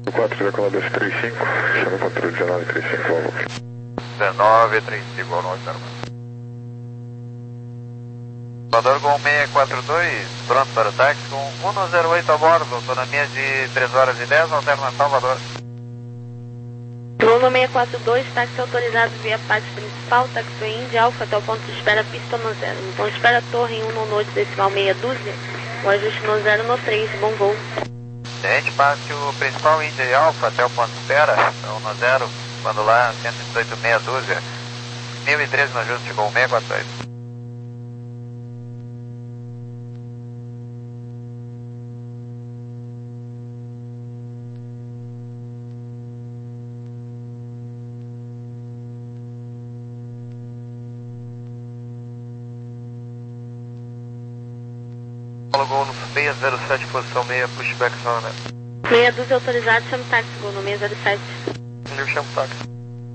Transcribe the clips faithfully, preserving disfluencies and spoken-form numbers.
quatro, decola dois três cinco, chama o controle dezenove trinta e cinco, alvo. dezenove trinta e cinco, alvo, Salvador com seis quatro dois, pronto para o táxi com cento e oito a bordo, autonomia de três horas e dez, alterna Salvador. Lula seis quatro dois, táxi autorizado via pátio principal, taxiway Indy Alfa até o ponto de espera pista no zero. No ponto de espera torre em um no noite decimal meia dúzia, o ajuste no zero no três, bom voo. Gente, pátio principal Indy Alfa até o ponto de espera, um no zero, quando lá cento e dezoito meia dúzia, mil e treze no ajuste com seis quatro dois. Gol no seis zero sete, posição seis, pushback zona. Meia dúzia autorizado, chama o táxi, gol no seis zero sete. Eu chamo o táxi.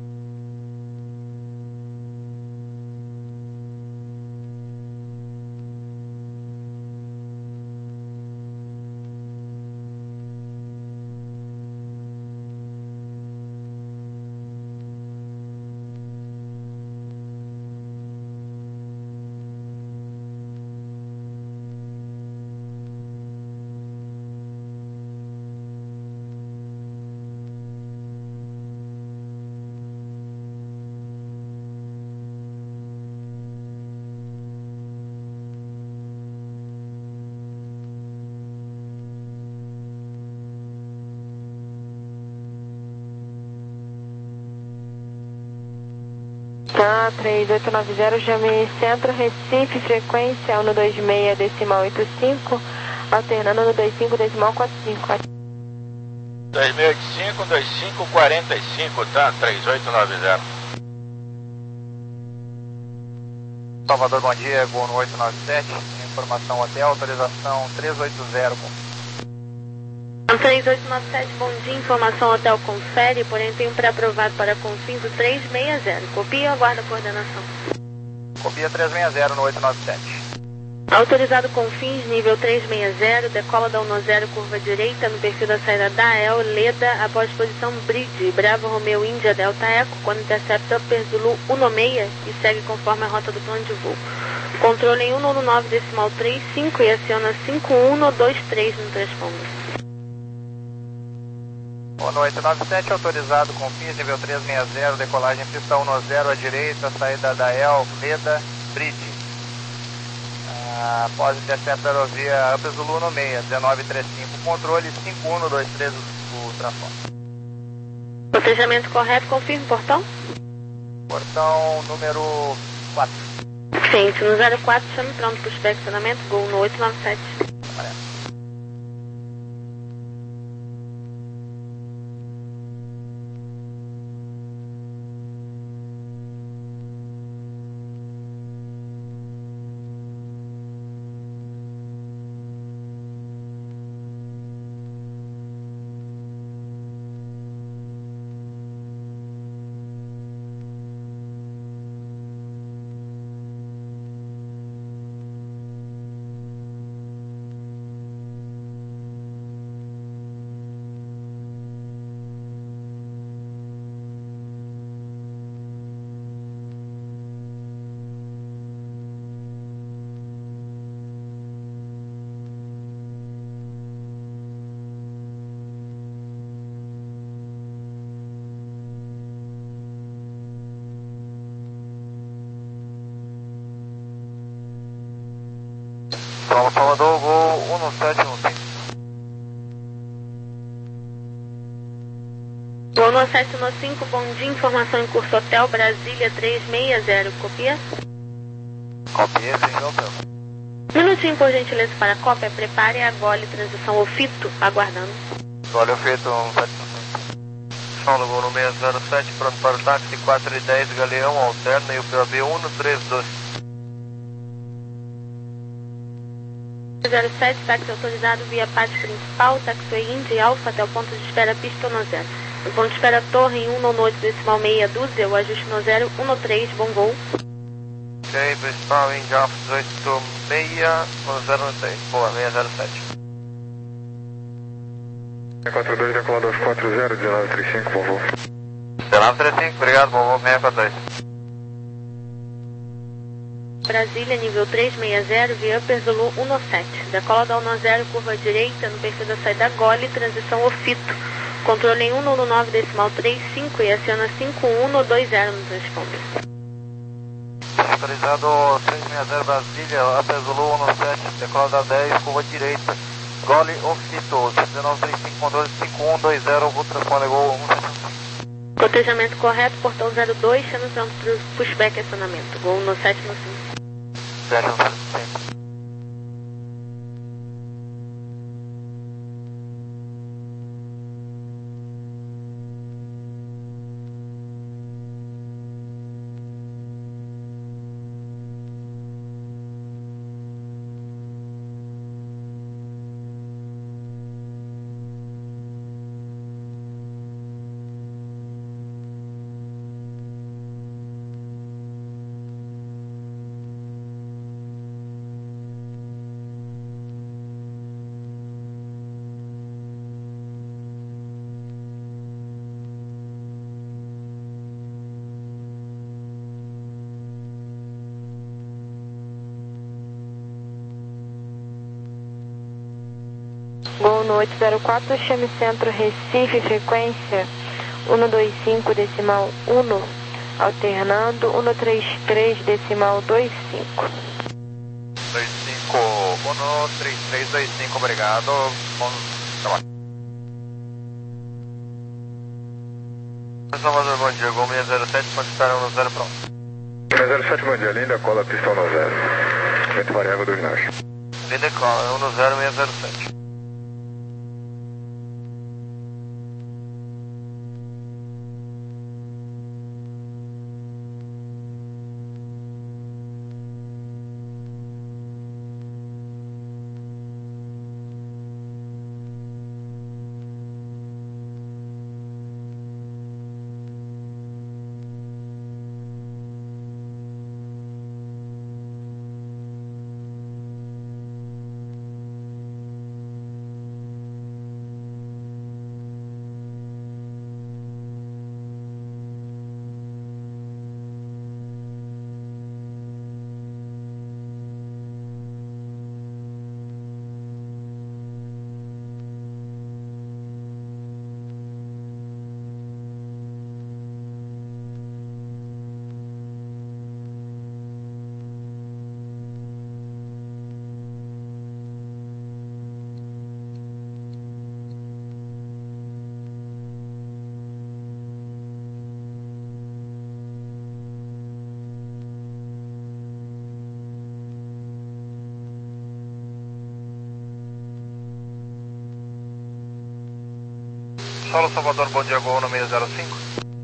Tá, três oito nove zero, chame Centro Recife, frequência um dois seis decimal oito cinco, alternando no dois cinco decimal quatro cinco. dois seis oito cinco, dois cinco quatro cinco, tá? três oito nove zero. Salvador, bom dia, Gol no oito nove sete, informação hotel, autorização três oito zero. três oito nove sete, bom dia, informação hotel confere, porém tem um pré-aprovado para confins do três seis zero. Copia ou aguarda a coordenação? Copia três seis zero no oito nove sete. Autorizado confins, nível três seis zero, decola da um zero, curva direita, no perfil da saída da E L, Leda, após posição Bridge, Bravo Romeo Índia Delta Eco, quando intercepta Upper Zulu um seis e segue conforme a rota do plano de voo. Controle em um nove decimal trinta e cinco e aciona cinco um dois três no transponder. No oito nove sete, autorizado com P I S, nível três seis zero, decolagem pista um zero à direita, saída da E L, Leda, Bridge. Ah, após intercepto aerovia Upper Zulu no seis, dezenove trinta e cinco, controle cinco um dois três do transporte. Procedimento correto, confirme portão? Portão número quatro. Ciente, no zero quatro, chame pronto para o inspecionamento, Gol no oito nove sete. Amarelo. São Salvador, Gol um sete um cinco. Gol no sete um cinco, bom dia, informação em curso hotel, Brasília três seis zero, copia? Copia, sem hotel. Minutinho, por gentileza, para a cópia, prepare a gole, transição ofito, aguardando. Gole feito um sete um cinco. São Gol no seis zero sete, pronto para o táxi quatro e dez, Galeão, alterna e o P O B um três dois. zero sete, táxi autorizado via pátio principal, taxiway Indy Alfa até o ponto de espera pista no zero. No ponto de espera torre em um no noite decimal meia dúzia, o ajuste no zero um no três, bom voo. Ok, principal Indy Alfa dezoito seis, um zero três, boa, seis zero sete. quatro dois, decolado aos quatro zero, dezenove trinta e cinco, bom voo. dezenove trinta e cinco, obrigado, bom voo, seis quatro dois. Brasília, nível três seis zero, via Upper Zulu um sete. Decola da um zero, curva direita, no perfil da saída Gole, transição Ofito. Controle em um um nove decimal trinta e cinco e aciona cinco um dois zero no transponder. Autorizado três seis zero Brasília, Upper Zulu um sete, decola da dez, curva direita, Gole Ofito, dezenove trinta e cinco, controle cinco um dois zero, o transponder Gol um sete cinco. Cotejamento correto, portão zero dois, sendo pronto para o pushback e acionamento. Gol no sete no cinco. sete no cinco. Gol no oito zero quatro, chame centro Recife, frequência um dois cinco decimal um, alternando um três três decimal dois cinco. dois cinco, um três três dois cinco, obrigado. Bom trabalho. Salvador, bom dia, Gol seis zero sete, pode estar um zero pronto. seis zero sete, bom dia, linda, cola pistão no zero. Vento variável dos nós. Linda cola, um zero seis zero sete. Solo Salvador, bom dia, Gol no seis zero cinco.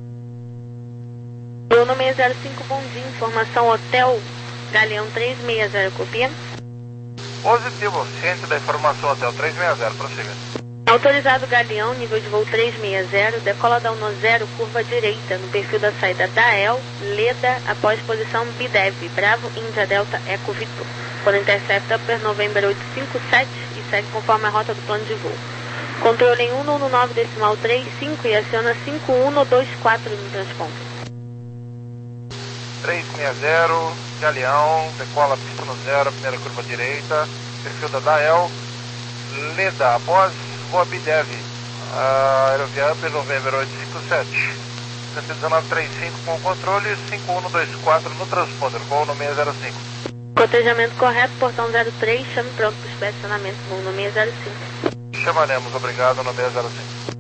Gol no seis zero cinco, bom dia, informação Hotel Galeão três seis zero, copia. Positivo, ciente da informação Hotel três seis zero, prossiga. Autorizado Galeão, nível de voo três seis zero, decola da um zero, curva direita, no perfil da saída da E L, Leda, após posição B D E V, Bravo, Índia, Delta, Eco, Vitor. Quando intercepta Upper November oito cinco sete e segue conforme a rota do plano de voo. Controle em um um nove decimal trinta e cinco e aciona cinco um dois quatro no transponder. três seis zero, Galeão, decola pista no zero, primeira curva direita, perfil da D A E L, Leda, após voa B D E V, uh, aerovia Upper November oito cinco sete, cento e dezenove trinta e cinco com controle, cinco um dois quatro no transponder, voo no seis zero cinco. Cotejamento correto, portão zero três, chame pronto para o estacionamento, voo no seis zero cinco. Chamaremos, obrigado, no seis zero cinco.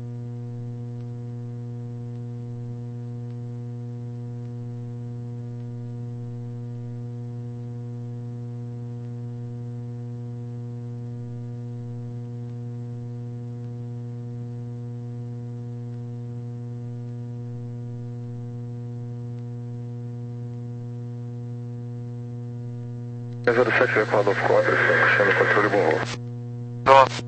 seis zero sete, decolado aos quatro cinco, chame controle, bom voo. Pronto.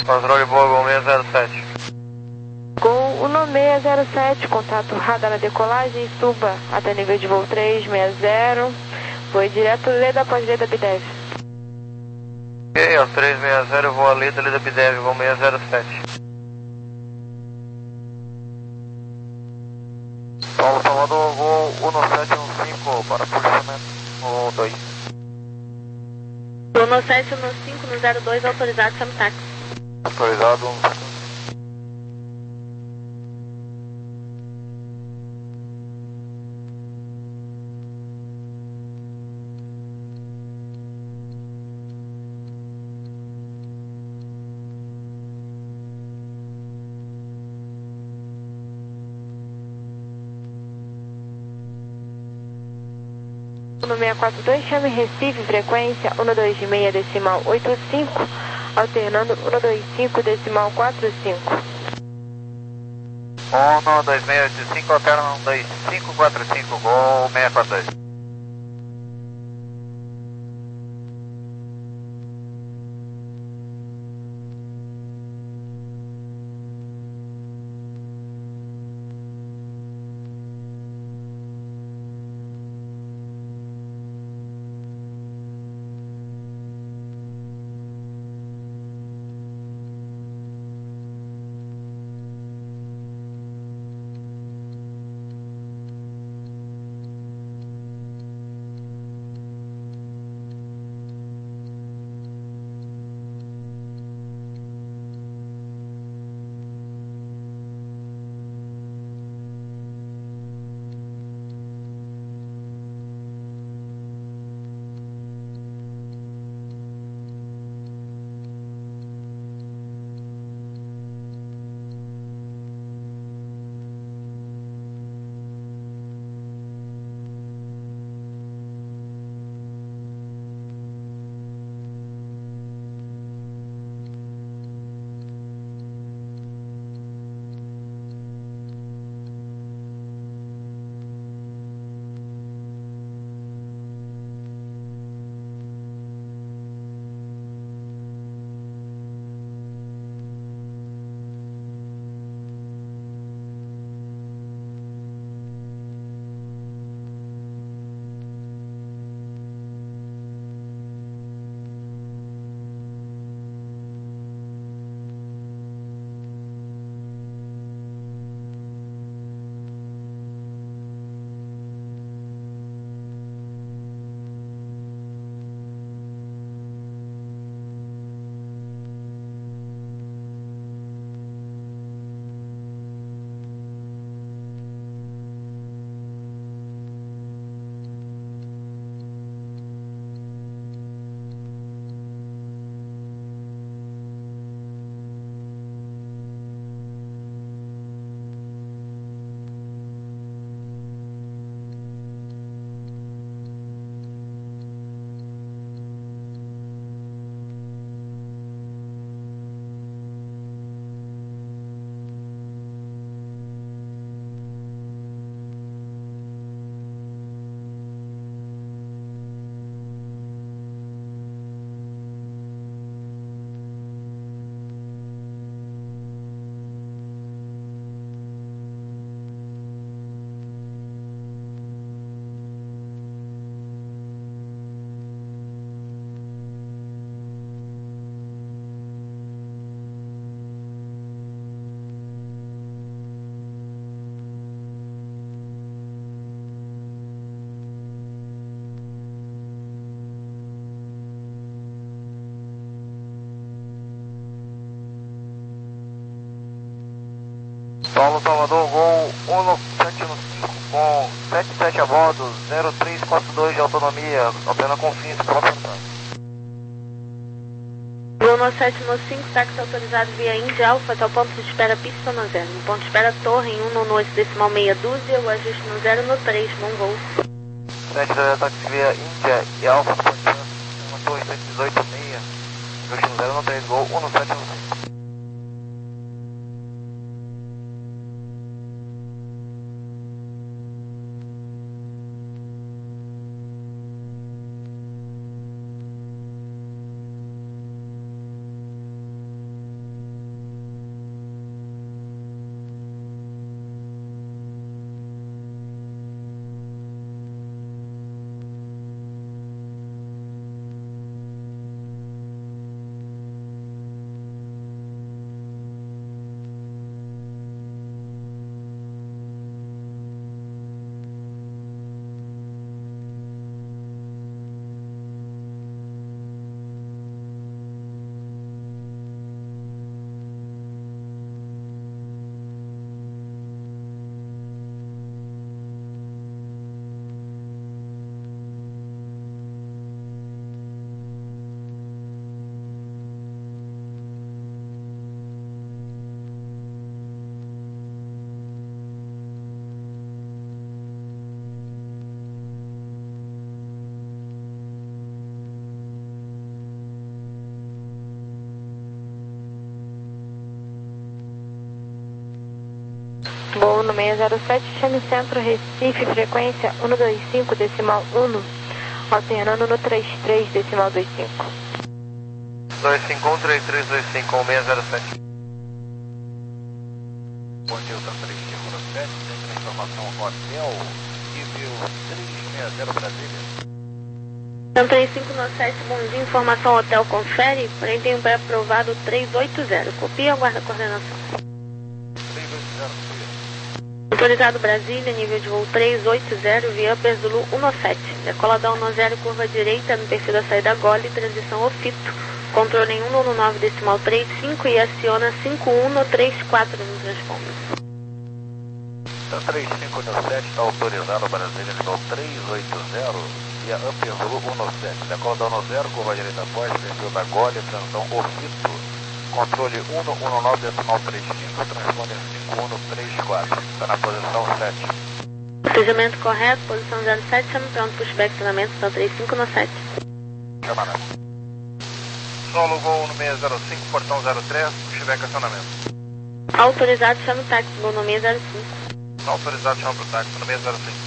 Controle boa, Gol seis zero sete. Gol um seis zero sete, contato radar na decolagem, suba até nível de voo três seis zero, foi direto Leda após Leda Bidev. Ok, aos três seis zero, eu vou a Leda, Leda Bidev, Gol seis zero sete. Paulo Salvador, Gol um sete um cinco para posicionamento no dois. um sete um cinco no zero dois, autorizado, chame táxi. Autorizado, um sete. um seis quatro dois, chame Recife, frequência um dois seis decimal oito cinco, alternando um dois cinco decimal quatro cinco. um dois seis oito cinco, alterna um dois cinco quatro cinco, Gol seis quatro dois. Paulo Salvador, Gol um sete um cinco com sete sete a bordo, zero três quatro dois de autonomia, opera com fins, próximo. Gol sete um cinco, táxi autorizado via Índia Alfa até o ponto de espera pista no zero. No ponto de espera torre em um no oito decimal meia dúzia, o ajuste no zero no três, bom voo. sete zero táxi via Índia e Alfa, uma torre cento e dezoito meia, ajuste no zero no três, Gol um sete um cinco. uno seis zero sete, chame Centro Recife, frequência um dois cinco, decimal um, alternando no trinta e três, decimal vinte e cinco. dois cinco um, três três dois cinco, um seis zero sete. Bom dia, Delta três cinco um sete, tem a informação hotel, nível três seis zero Brasília. Então, três cinco nove sete, bom dia, informação hotel confere, porém tem um pré-aprovado três oito zero, copia ou aguarda a coordenação? três oito zero, copia. Autorizado Brasília, nível de voo três oito zero, via Zulu um sete, decola da um zero, curva direita no perfil da saída Gole, transição Ofito, controle em um nove decimal trinta e cinco e aciona cinco um três quatro no transponder. Então, três cinco um sete está autorizado Brasília, nível três oito zero. Via Upper Zulu um sete, decola da um zero, curva direita após, perfil da Gole, transição Ofito, controle um um nove decimal trinta e cinco, transponder cinco um três quatro, está na posição sete. Procedimento correto, posição zero sete, chame pronto, pushback, acionamento, então três cinco nove sete. Chama na. Solo Gol no seis zero cinco, portão zero três, pushback acionamento. Autorizado, chame o táxi, Gol no seis zero cinco. Autorizado, chama para o táxi no seis zero cinco.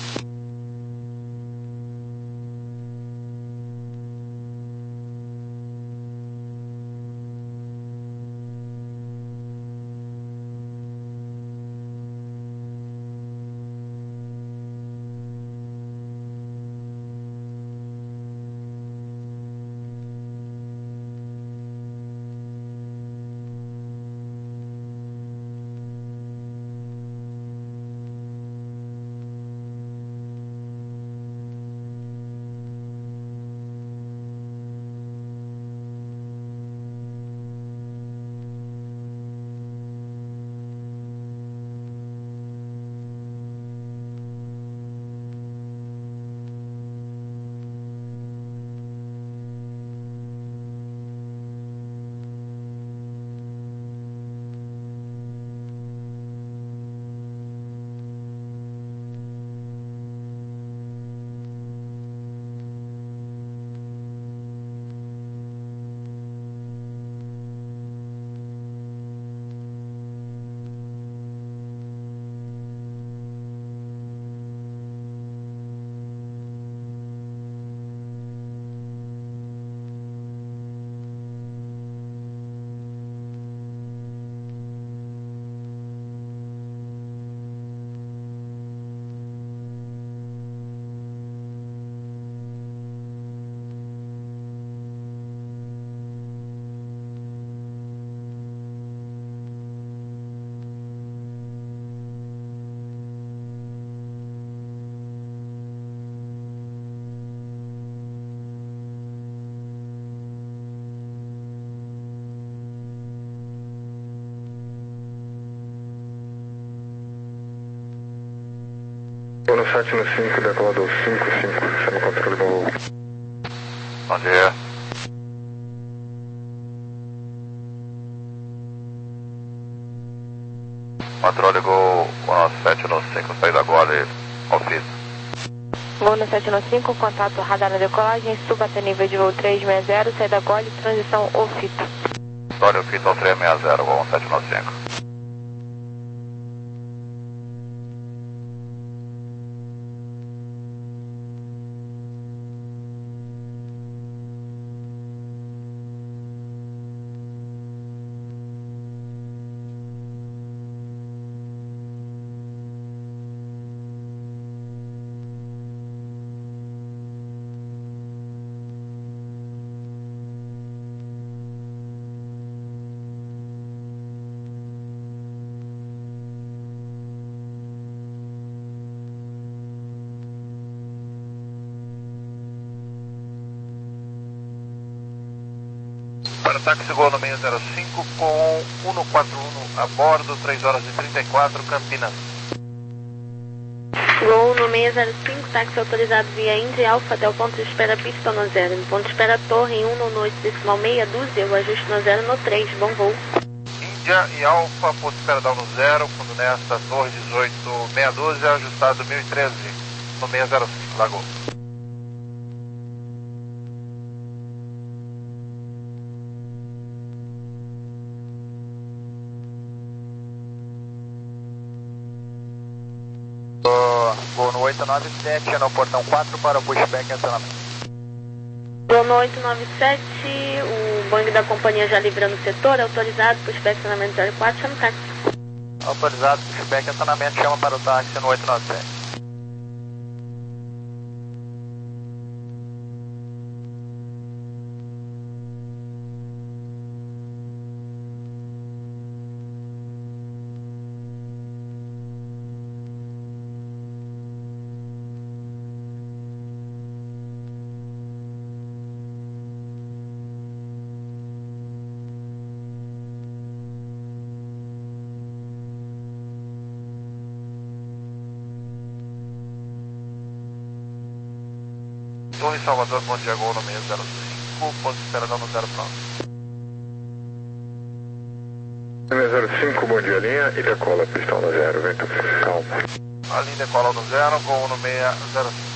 No sete no cinco, decolador cinco cinco, chama o controle bom voo. Bom dia. Controle Gol um sete no cinco, saída Gole, Ofito. Gol no sete no cinco, contato radar na decolagem, suba até nível de voo três seis zero, saída Gole, transição Ofito. Gole, Ofito, três seis zero, Gol um sete no cinco. Para táxi Gol no seis zero cinco com um quatro um a bordo, três horas e trinta e quatro, Campinas. Gol no seis zero cinco, táxi autorizado via Indy Alfa até o ponto de espera pista no zero. No ponto de espera torre em um no oito decimal meia dúzia, o ajuste no zero no três, bom voo. Índia e Alfa, ponto de espera down no zero, quando nesta torre dezoito, meia dúzia, ajustado mil e treze, no seis zero cinco, Lagoa. Voo no oito nove sete, no portão quatro para o pushback e acionamento. Voo no oito nove sete, o Boeing da companhia já livrando o setor, autorizado, pushback acionamento zero quatro, chama o táxi. Autorizado, pushback e acionamento, chama para o táxi no oito nove sete. Torre Salvador, Bom Dia Gol no meio zero cinco, ponto de espera no zero pronto. zero cinco, bom dia, linha, e decola, pistão no zero, vento calmo. A linha decola no zero, Gol no meio zero cinco.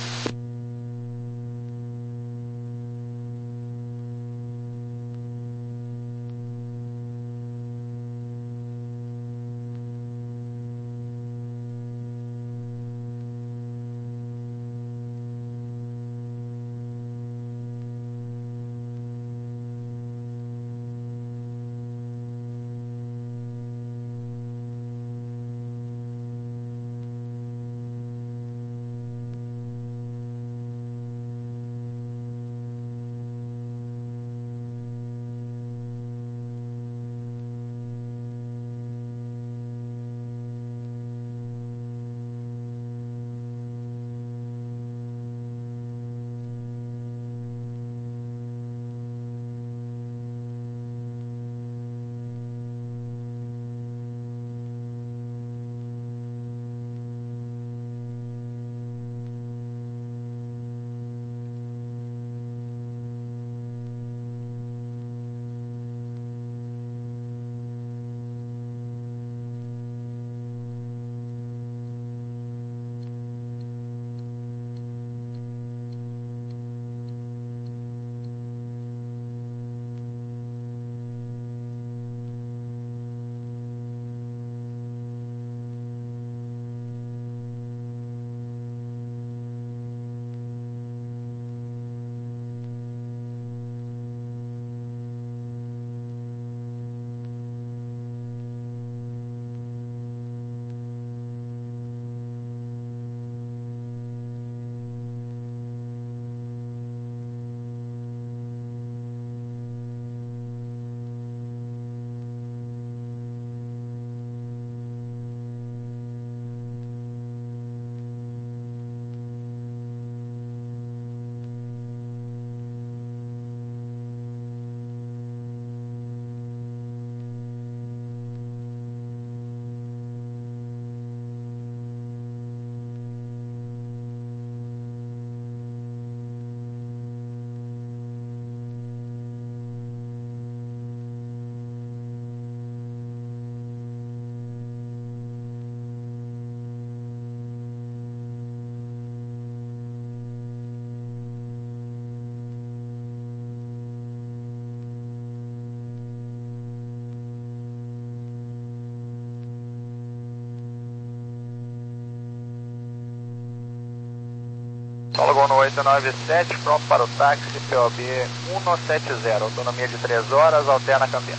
Solo Gol no oito nove sete, pronto para o táxi P O B cento e setenta, autonomia de três horas, alterna Campinas.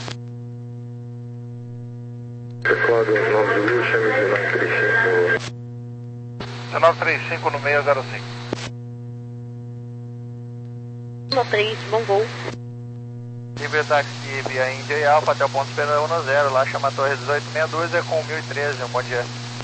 Teclado nove de Lua, chame dezenove trinta e cinco. dezenove trinta e cinco no meio zero cinco. um três, bom voo. Livre táxi via Índia e Alfa até o ponto de espera um zero, lá chama a Torre dezoito meia dúzia com mil e treze, um bom dia.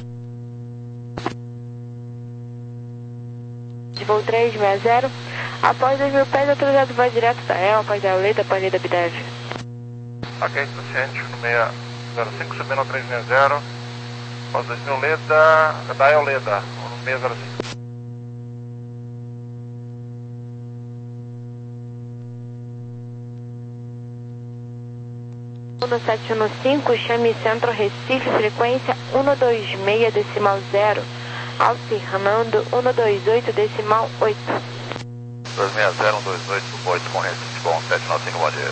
De voo três seis zero, após dois mil pés, autorizado vai direto da E L, após da Leda, Panida Bidev. Ok, paciente no meio zero cinco, subindo ao três seis zero, após dois mil Leda, da E L Leda, no meio zero cinco. um sete um cinco, chame Centro Recife, frequência um dois seis decimal zero, alternando um dois oito decimal oito. dois seis zero, um dois oito, oito com Recife, bom, sete nove cinco, bom dia.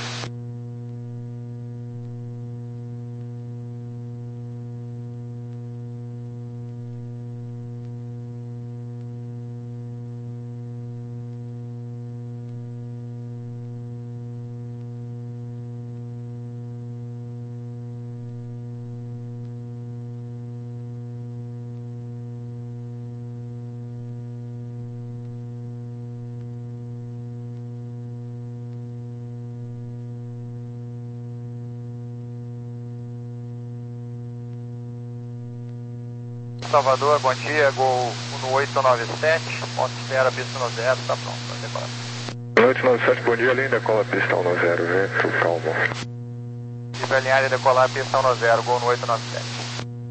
Salvador, bom dia, Gol um oito nove sete, ponto de espera, pista um zero, está pronto, para decolar. um oito nove sete, bom dia, linha, decola pista um zero, vento calmo. Tive alinhar e decolar pista um zero, Gol um oito nove sete.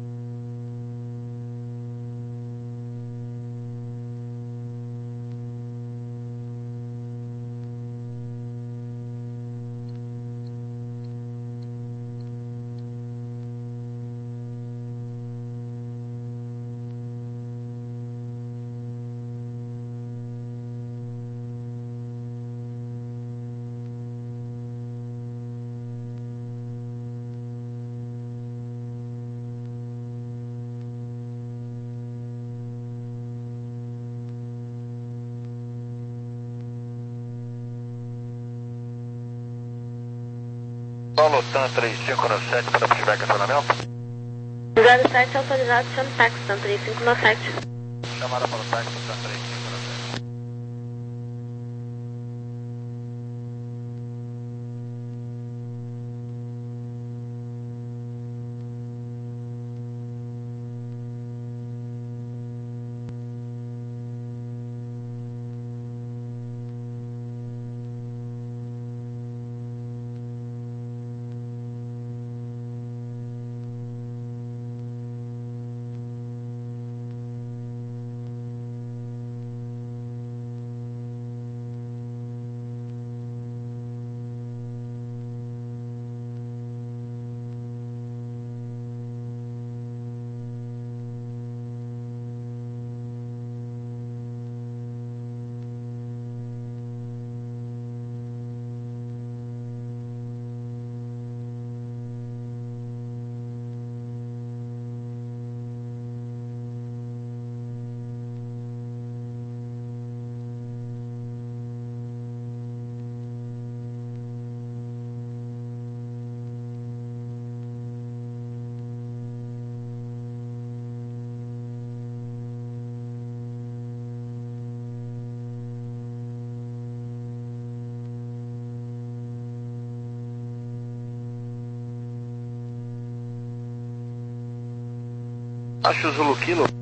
Paulo Tan três cinco nove sete para pushback acionamento. zero sete autorizado, chama táxi, Tan três cinco nove sete. Chamada para o táxi Tan três cinco nove sete. Acho o Zulu Kilo.